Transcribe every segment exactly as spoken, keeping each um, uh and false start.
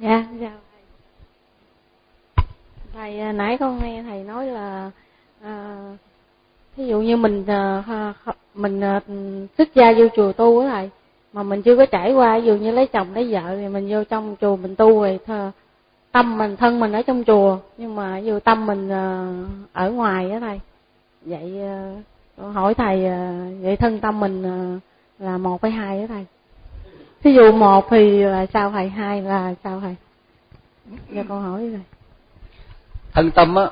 Dạ, chào thầy. Thầy nãy con nghe thầy nói là à, ví dụ như mình à, mình à, xuất gia vô chùa tu á thầy, mà mình chưa có trải qua ví dụ như lấy chồng lấy vợ thì mình vô trong chùa mình tu rồi thờ, tâm mình thân mình ở trong chùa nhưng mà ví dụ tâm mình à, ở ngoài á thầy. Vậy à, con hỏi thầy à, vậy thân tâm mình à, là một hay hai á thầy? Ví dụ một thì là sao thầy, hai là sao thầy? Dạ con hỏi đi thầy. Thân tâm á,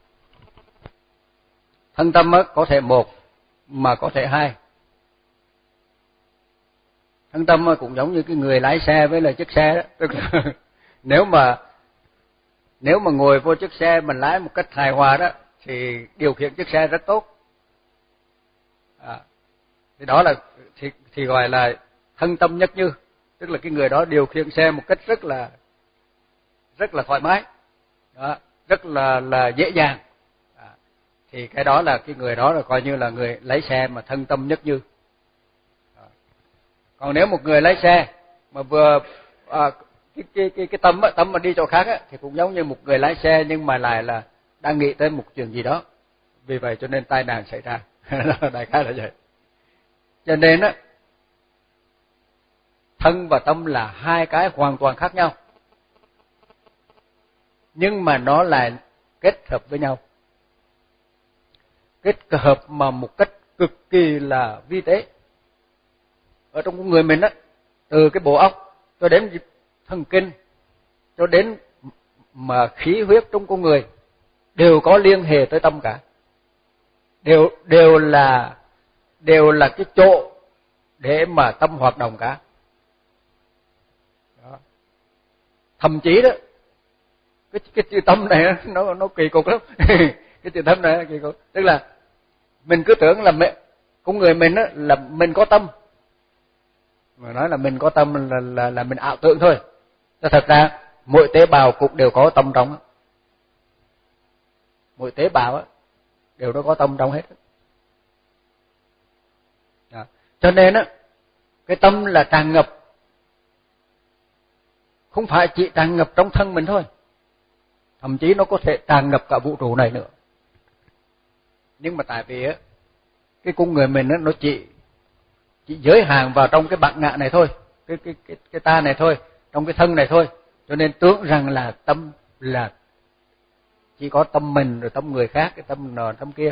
thân tâm á có thể một mà có thể hai. Thân tâm á cũng giống như cái người lái xe với là chiếc xe đó, tức là nếu mà nếu mà ngồi vô chiếc xe mình lái một cách hài hòa đó thì điều khiển chiếc xe rất tốt. À, thì đó là thì, thì gọi là thân tâm nhất như, tức là cái người đó điều khiển xe một cách rất là rất là thoải mái, đó, rất là là dễ dàng. À, thì cái đó là cái người đó là coi như là người lái xe mà thân tâm nhất như. À, còn nếu một người lái xe mà vừa à, cái cái cái cái tâm á, tâm mà đi chỗ khác á, thì cũng giống như một người lái xe nhưng mà lại là đang nghĩ tới một chuyện gì đó, vì vậy cho nên tai nạn xảy ra. Đại khái là vậy. Cho nên á, thân và tâm là hai cái hoàn toàn khác nhau, nhưng mà nó lại kết hợp với nhau, kết hợp mà một cách cực kỳ là vi tế. Ở trong con người mình á, từ cái bộ óc cho đến thần kinh cho đến mà khí huyết trong con người đều có liên hệ tới tâm cả, đều đều là đều là cái chỗ để mà tâm hoạt động cả. Đó. Thậm chí đó cái cái chữ tâm này nó nó kỳ cục lắm. Cái chữ tâm này kỳ cục, tức là mình cứ tưởng là mình, con người mình á là mình có tâm, mà nói là mình có tâm là là là mình ảo tưởng thôi. Thật ra mỗi tế bào cũng đều có tâm trong, mỗi tế bào á đều nó có tâm trong hết. Đó. Cho nên á cái tâm là tràn ngập, không phải chỉ tràn ngập trong thân mình thôi, thậm chí nó có thể tràn ngập cả vũ trụ này nữa. Nhưng mà tại vì á cái con người mình á nó chỉ chỉ giới hạn vào trong cái bản ngã này thôi, cái cái cái cái ta này thôi, trong cái thân này thôi, cho nên tưởng rằng là tâm là chỉ có tâm mình rồi tâm người khác, cái tâm nọ tâm kia.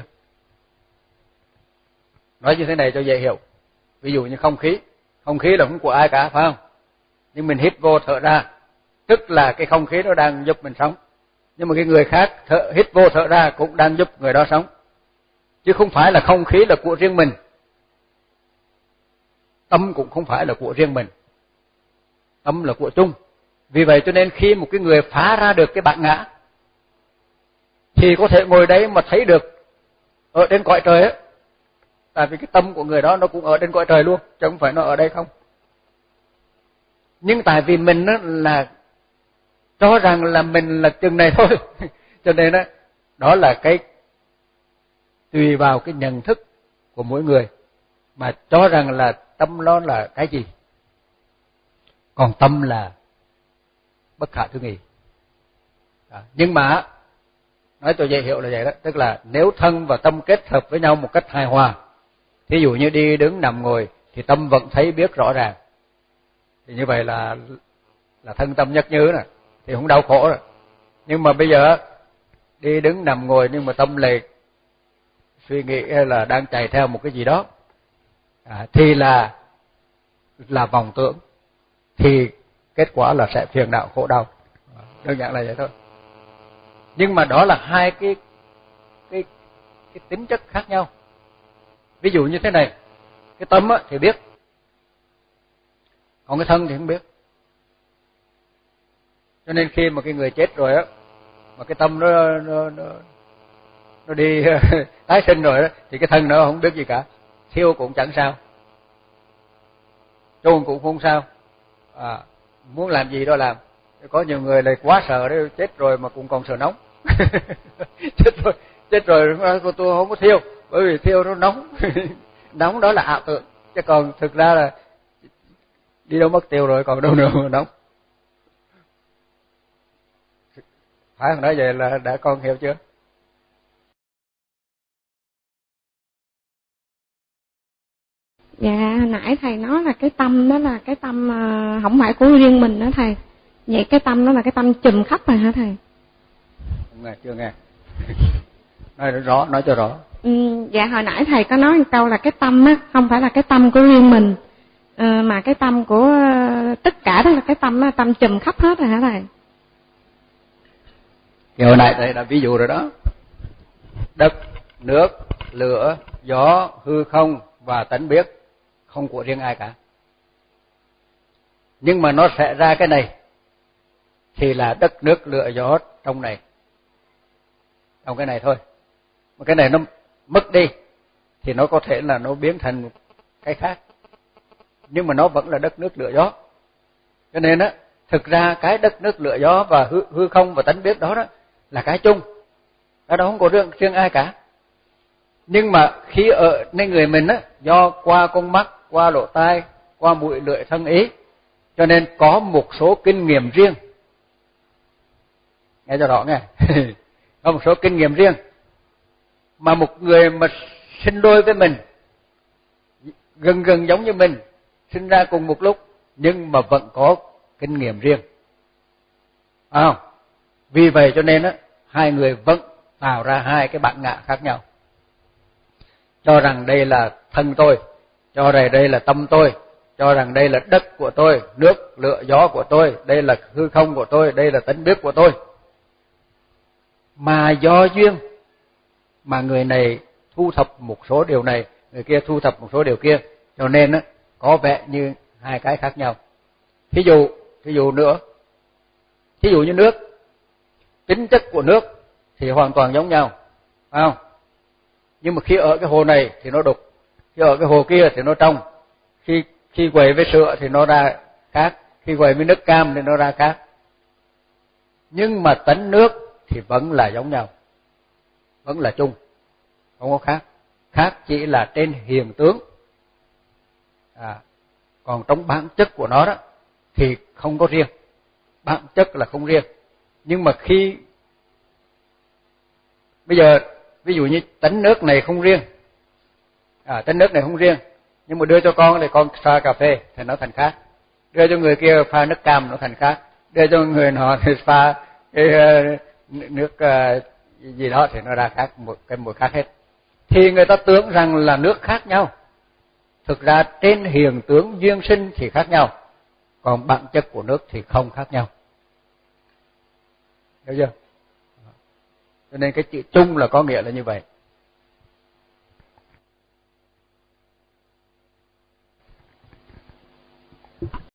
Nói như thế này cho dễ hiểu. Ví dụ như không khí, không khí là không của ai cả, phải không? Nhưng mình hít vô thở ra, tức là cái không khí đó đang giúp mình sống. Nhưng mà cái người khác thở, hít vô thở ra cũng đang giúp người đó sống. Chứ không phải là không khí là của riêng mình. Tâm cũng không phải là của riêng mình. Tâm là của chung. Vì vậy cho nên khi một cái người phá ra được cái bản ngã thì có thể ngồi đấy mà thấy được ở trên cõi trời á. Tại vì cái tâm của người đó nó cũng ở trên cõi trời luôn, chứ không phải nó ở đây không. Nhưng tại vì mình á là cho rằng là mình là chừng này thôi, cho nên đó, đó là cái tùy vào cái nhận thức của mỗi người mà cho rằng là tâm nó là cái gì. Còn tâm là bất khả tư nghị. Đó. Nhưng mà nói cho dễ hiểu là vậy đó, tức là nếu thân và tâm kết hợp với nhau một cách hài hòa, thí dụ như đi đứng nằm ngồi thì tâm vẫn thấy biết rõ ràng, thì như vậy là là thân tâm nhất như nè, thì không đau khổ rồi. Nhưng mà bây giờ đi đứng nằm ngồi nhưng mà tâm lại suy nghĩ là đang chạy theo một cái gì đó, à, thì là là vọng tưởng, thì kết quả là sẽ phiền não khổ đau. Đơn giản là vậy thôi. Nhưng mà đó là hai cái cái cái tính chất khác nhau. Ví dụ như thế này, cái tâm á thì biết, còn cái thân thì không biết. Cho nên khi mà cái người chết rồi á, mà cái tâm nó nó nó, nó đi tái sinh rồi đó, thì cái thân nó không biết gì cả, thiêu cũng chẳng sao, chôn cũng không sao, à, muốn làm gì đó làm. Có nhiều người lại quá sợ đấy, chết rồi mà cũng còn sợ nóng. chết rồi chết rồi tôi không có thiêu, bởi vì thiêu nó nóng. Nóng đó là ảo tưởng, chứ còn thực ra là đi đâu mất tiêu rồi, còn đâu nữa mà nóng. Phải không? Nói vậy là đã con hiểu chưa? Dạ nãy thầy nói là cái tâm đó là cái tâm uh, không phải của riêng mình đó thầy. Vậy cái tâm đó là cái tâm trùm khắp rồi hả thầy? Không nghe, chưa nghe. Nói rõ, nói cho rõ. Ừ, dạ hồi nãy thầy có nói một câu là cái tâm á không phải là cái tâm của riêng mình, uh, mà cái tâm của uh, tất cả đó là cái tâm đó, tâm trùm khắp hết rồi hả thầy? Thì hồi nãy đây là ví dụ rồi đó. Đất, nước, lửa, gió, hư không và tánh biết không của riêng ai cả. Nhưng mà nó sẽ ra cái này thì là đất, nước, lửa, gió trong này. Trong cái này thôi. Mà cái này nó mất đi thì nó có thể là nó biến thành một cái khác. Nhưng mà nó vẫn là đất, nước, lửa, gió. Cho nên á, thực ra cái đất, nước, lửa, gió và hư, hư không và tánh biết đó đó là cái chung. Đó không có riêng, riêng ai cả. Nhưng mà khi ở nơi người mình á, do qua con mắt, qua lỗ tai, qua mũi lưỡi thân ý, cho nên có một số kinh nghiệm riêng. Nghe cho rõ nghe. Có một số kinh nghiệm riêng. Mà một người mà sinh đôi với mình, gần gần giống như mình, sinh ra cùng một lúc, nhưng mà vẫn có kinh nghiệm riêng. À, vì vậy cho nên á, hai người vẫn tạo ra hai cái bản ngã khác nhau. Cho rằng đây là thân tôi, cho rằng đây là tâm tôi, cho rằng đây là đất của tôi, nước, lửa, gió của tôi, đây là hư không của tôi, đây là tánh biết của tôi. Mà do duyên mà người này thu thập một số điều này, người kia thu thập một số điều kia, cho nên á, có vẻ như hai cái khác nhau. Thí dụ, thí dụ nữa, thí dụ như nước, tính chất của nước thì hoàn toàn giống nhau, phải không? Nhưng mà khi ở cái hồ này thì nó đục, khi ở cái hồ kia thì nó trong, khi khi quậy với sữa thì nó ra khác, khi quậy với nước cam thì nó ra khác. Nhưng mà tánh nước thì vẫn là giống nhau, vẫn là chung, không có khác. Khác chỉ là trên hiện tướng. À, còn trong bản chất của nó đó thì không có riêng, bản chất là không riêng. Nhưng mà khi bây giờ ví dụ như tánh nước này không riêng, à, tánh nước này không riêng, nhưng mà đưa cho con thì con pha cà phê thì nó thành khác, đưa cho người kia pha nước cam nó thành khác, đưa cho người nọ thì pha cái uh, nước uh, gì đó thì nó ra khác, một cái mùi khác hết. Thì người ta tưởng rằng là nước khác nhau, thực ra trên hiện tướng duyên sinh thì khác nhau, còn bản chất của nước thì không khác nhau. Hiểu chưa? Cho nên cái chữ chung là có nghĩa là như vậy.